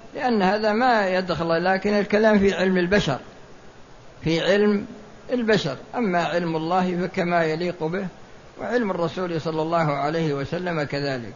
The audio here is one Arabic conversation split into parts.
لأن هذا ما يدخل، لكن الكلام في علم البشر، في علم البشر. أما علم الله فكما يليق به، وعلم الرسول صلى الله عليه وسلم كذلك.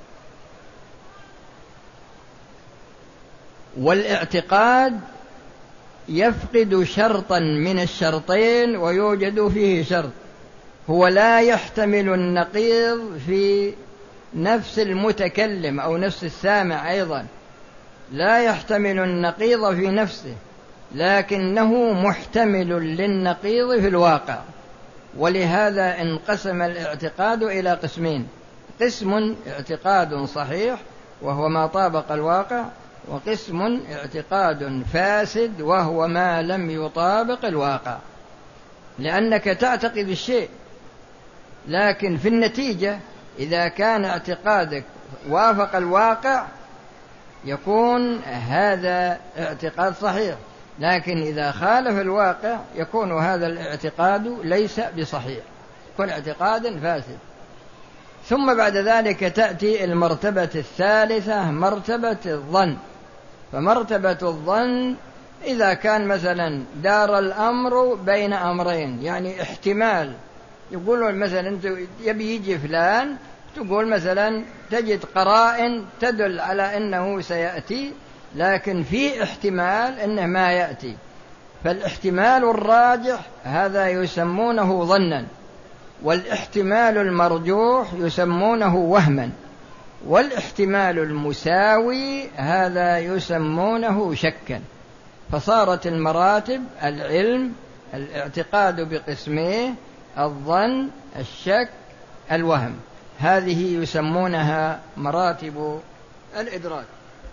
والاعتقاد يفقد شرطا من الشرطين ويوجد فيه شرط، هو لا يحتمل النقيض في نفس المتكلم أو نفس السامع، أيضا لا يحتمل النقيض في نفسه، لكنه محتمل للنقيض في الواقع. ولهذا انقسم الاعتقاد إلى قسمين: قسم اعتقاد صحيح وهو ما طابق الواقع، وقسم اعتقاد فاسد وهو ما لم يطابق الواقع. لأنك تعتقد الشيء، لكن في النتيجة إذا كان اعتقادك وافق الواقع يكون هذا اعتقاد صحيح، لكن إذا خالف الواقع يكون هذا الاعتقاد ليس بصحيح، يكون اعتقادا فاسد. ثم بعد ذلك تأتي المرتبة الثالثة، مرتبة الظن. فمرتبة الظن إذا كان مثلا دار الأمر بين أمرين، يعني احتمال، يقولون مثلا أنت يبي يجي فلان، تقول مثلا تجد قرائن تدل على أنه سيأتي، لكن في احتمال أنه ما يأتي، فالاحتمال الراجح هذا يسمونه ظنا، والاحتمال المرجوح يسمونه وهما، والاحتمال المساوي هذا يسمونه شكا. فصارت المراتب العلم الاعتقاد بقسميه: الظن، الشك، الوهم. هذه يسمونها مراتب الإدراك.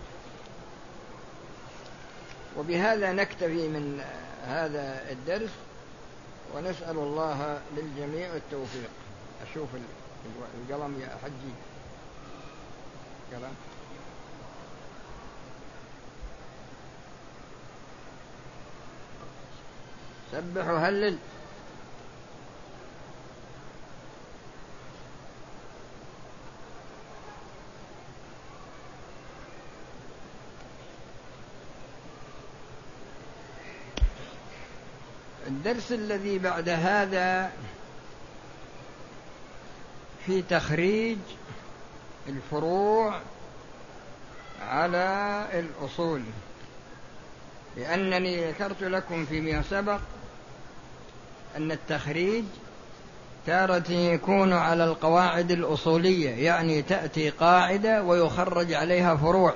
وبهذا نكتفي من هذا الدرس، ونسأل الله للجميع التوفيق. أشوف القلم يا حجي، قلم. سبح وهلل. الدرس الذي بعد هذا في تخريج الفروع على الأصول، لأنني ذكرت لكم فيما سبق أن التخريج تارة يكون على القواعد الأصولية، يعني تأتي قاعدة ويخرج عليها فروع،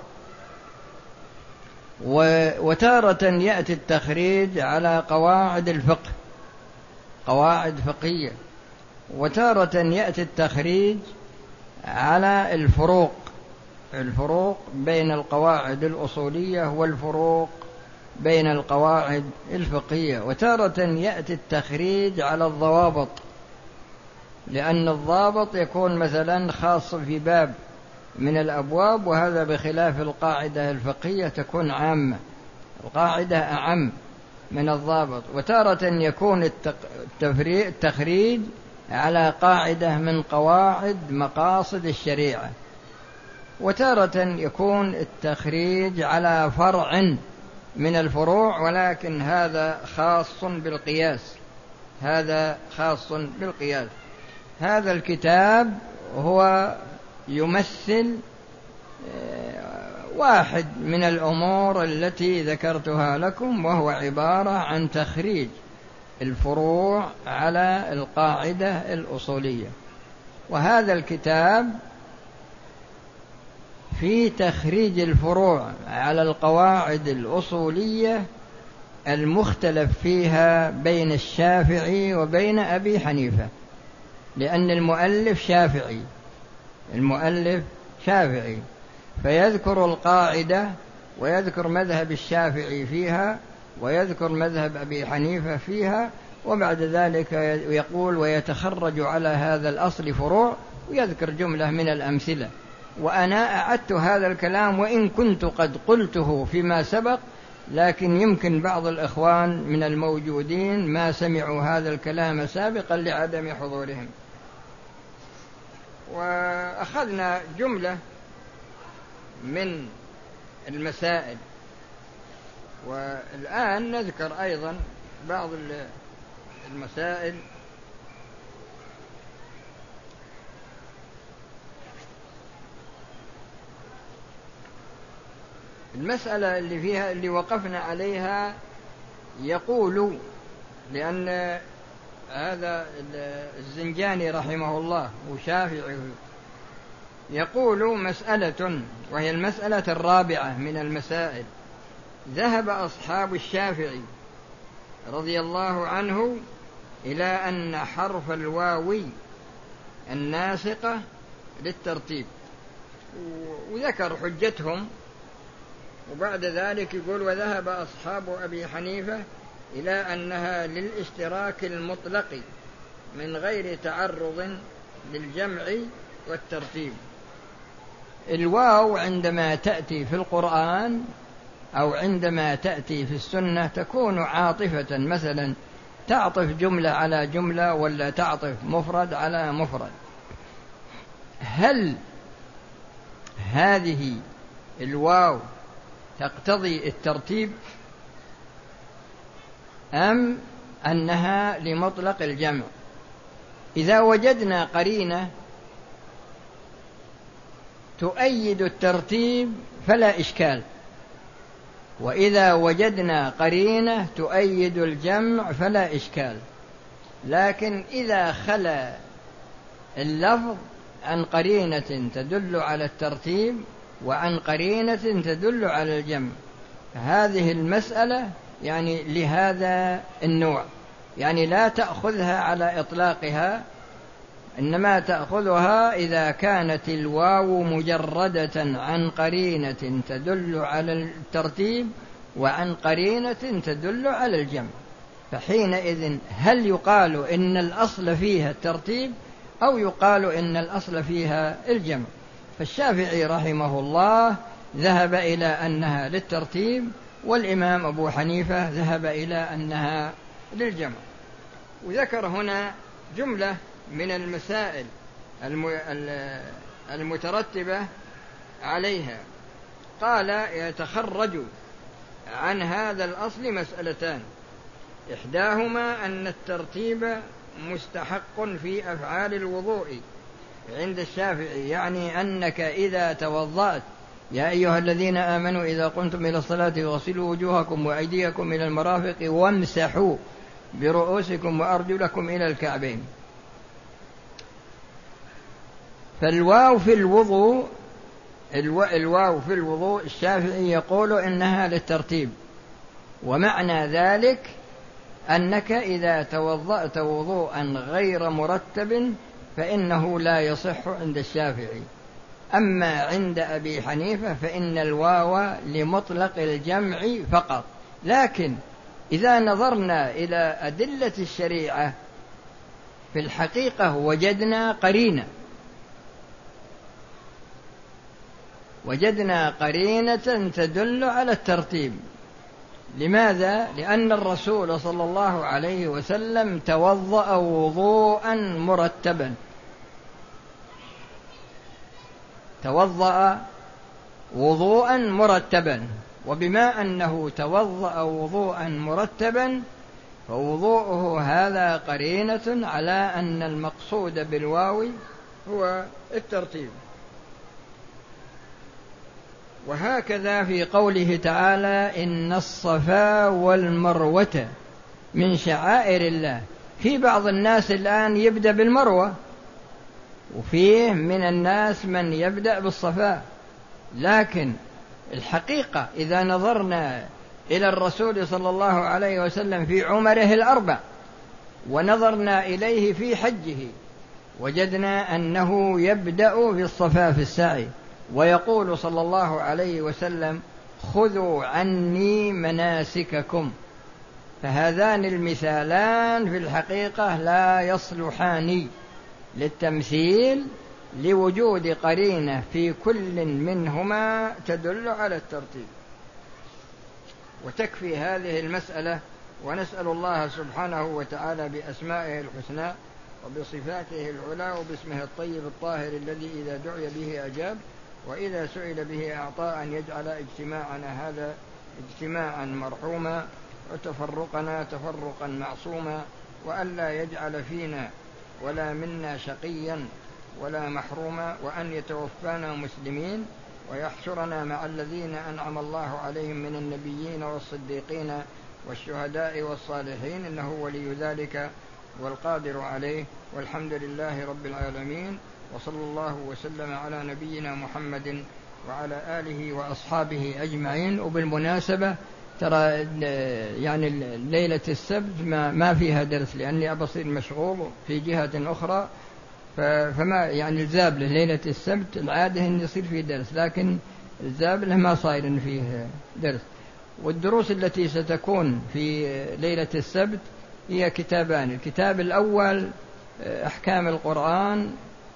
وتارة يأتي التخريج على قواعد الفقه، قواعد فقهية، وتارة يأتي التخريج على الفروق بين القواعد الأصولية والفروق بين القواعد الفقهية، وتارة يأتي التخريج على الضوابط، لأن الضابط يكون مثلا خاص في باب من الأبواب، وهذا بخلاف القاعدة الفقهية تكون عامة، القاعدة أعم من الضابط. وتارة يكون التخريج على قاعدة من قواعد مقاصد الشريعة، وتارة يكون التخريج على فرع من الفروع، ولكن هذا خاص بالقياس، هذا خاص بالقياس. هذا الكتاب هو يمثل واحد من الأمور التي ذكرتها لكم، وهو عبارة عن تخريج الفروع على القاعدة الأصولية. وهذا الكتاب في تخريج الفروع على القواعد الأصولية المختلف فيها بين الشافعي وبين أبي حنيفة، لأن المؤلف شافعي، فيذكر القاعدة ويذكر مذهب الشافعي فيها ويذكر مذهب أبي حنيفة فيها، وبعد ذلك يقول ويتخرج على هذا الأصل فروع، ويذكر جملة من الأمثلة. وأنا أعدت هذا الكلام وإن كنت قد قلته فيما سبق، لكن يمكن بعض الإخوان من الموجودين ما سمعوا هذا الكلام سابقا لعدم حضورهم. وأخذنا جملة من المسائل. والآن نذكر أيضا بعض المسائل. المسألة اللي وقفنا عليها، يقول، لأن هذا الزنجاني رحمه الله وشافعي، يقول مسألة، وهي المسألة الرابعة من المسائل: ذهب أصحاب الشافعي رضي الله عنه إلى أن حرف الواو الناسقة للترتيب، وذكر حجتهم. وبعد ذلك يقول: وذهب أصحاب أبي حنيفة إلى أنها للاشتراك المطلق من غير تعرض للجمع والترتيب. الواو عندما تأتي في القرآن أو عندما تأتي في السنة تكون عاطفة، مثلا تعطف جملة على جملة، ولا تعطف مفرد على مفرد. هل هذه الواو تقتضي الترتيب أم أنها لمطلق الجمع؟ إذا وجدنا قرينة تؤيد الترتيب فلا إشكال، وإذا وجدنا قرينة تؤيد الجمع فلا إشكال. لكن إذا خلا اللفظ عن قرينة تدل على الترتيب وعن قرينة تدل على الجمع، هذه المسألة يعني لهذا النوع، يعني لا تأخذها على إطلاقها، إنما تأخذها إذا كانت الواو مجردة عن قرينة تدل على الترتيب وعن قرينة تدل على الجمع. فحينئذ هل يقال إن الأصل فيها الترتيب أو يقال إن الأصل فيها الجمع؟ فالشافعي رحمه الله ذهب إلى أنها للترتيب، والإمام أبو حنيفة ذهب إلى أنها للجمع. وذكر هنا جملة من المسائل المترتبة عليها. قال: يتخرج عن هذا الأصل مسألتان: إحداهما أن الترتيب مستحق في أفعال الوضوء عند الشافعي، يعني أنك إذا توضأت: يا أيها الذين آمنوا إذا قمتم إلى الصلاة فاغسلوا وجوهكم وأيديكم إلى المرافق وامسحوا برؤوسكم وأرجلكم إلى الكعبين. فالواو في الوضوء، الواو في الوضوء الشافعي يقول إنها للترتيب، ومعنى ذلك أنك إذا توضأت وضوءا غير مرتب فإنه لا يصح عند الشافعي. أما عند أبي حنيفة فإن الواو لمطلق الجمع فقط. لكن إذا نظرنا إلى أدلة الشريعة في الحقيقة وجدنا قرينة تدل على الترتيب. لماذا؟ لأن الرسول صلى الله عليه وسلم توضأ وضوءا مرتبا، وبما أنه توضأ وضوءا مرتبا فوضوءه هذا قرينة على أن المقصود بالواو هو الترتيب. وهكذا في قوله تعالى: إن الصفا والمروة من شعائر الله. في بعض الناس الآن يبدأ بالمروة، وفيه من الناس من يبدأ بالصفا، لكن الحقيقة إذا نظرنا إلى الرسول صلى الله عليه وسلم في عمره الأربع ونظرنا إليه في حجه وجدنا أنه يبدأ بالصفا في السعي، ويقول صلى الله عليه وسلم: خذوا عني مناسككم. فهذان المثالان في الحقيقة لا يصلحان للتمثيل لوجود قرينة في كل منهما تدل على الترتيب. وتكفي هذه المسألة، ونسأل الله سبحانه وتعالى بأسمائه الحسنى وبصفاته العلى وباسمه الطيب الطاهر الذي إذا دعي به أجاب وإذا سئل به أعطى أن يجعل اجتماعنا هذا اجتماعا مرحوما وتفرقنا تفرقا معصوما، وألا يجعل فينا ولا منا شقيا ولا محروما، وأن يتوفانا مسلمين ويحشرنا مع الذين أنعم الله عليهم من النبيين والصديقين والشهداء والصالحين، إنه ولي ذلك والقادر عليه. والحمد لله رب العالمين، وصلى الله وسلم على نبينا محمد وعلى آله وأصحابه أجمعين. وبالمناسبة ترى يعني ليلة السبت ما فيها درس، لأني أبصير مشغول في جهة أخرى، فما يعني الزابلة ليلة السبت العادة أن يصير فيه درس، لكن الزابلة ما صاير فيه درس. والدروس التي ستكون في ليلة السبت هي كتابان. الكتاب الأول أحكام القرآن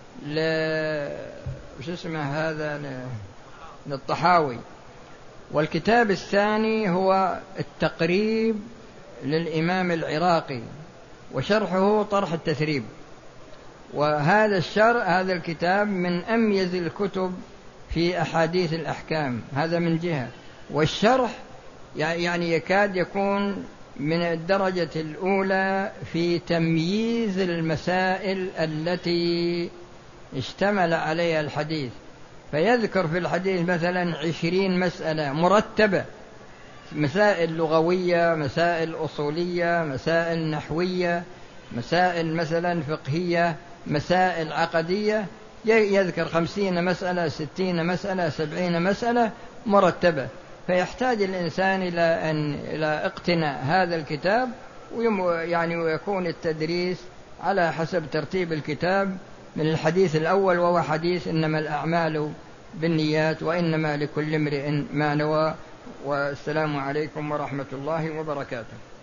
للطحاوي، والكتاب الثاني هو التقريب للإمام العراقي وشرحه طرح التثريب. وهذا هذا الكتاب من أميز الكتب في أحاديث الأحكام، هذا من جهة، والشرح يعني يكاد يكون من الدرجة الأولى في تمييز المسائل التي اشتمل عليها الحديث. فيذكر في الحديث مثلا 20 مسألة مرتبة، مسائل لغوية، مسائل أصولية، مسائل نحوية، مسائل مثلا فقهية، مسائل عقدية، يذكر 50 مسألة، 60 مسألة، 70 مسألة مرتبة. فيحتاج الإنسان إلى اقتناء هذا الكتاب، ويكون التدريس على حسب ترتيب الكتاب من الحديث الأول، وهو حديث إنما الأعمال بالنيات وإنما لكل امرئ ما نوى. والسلام عليكم ورحمة الله وبركاته.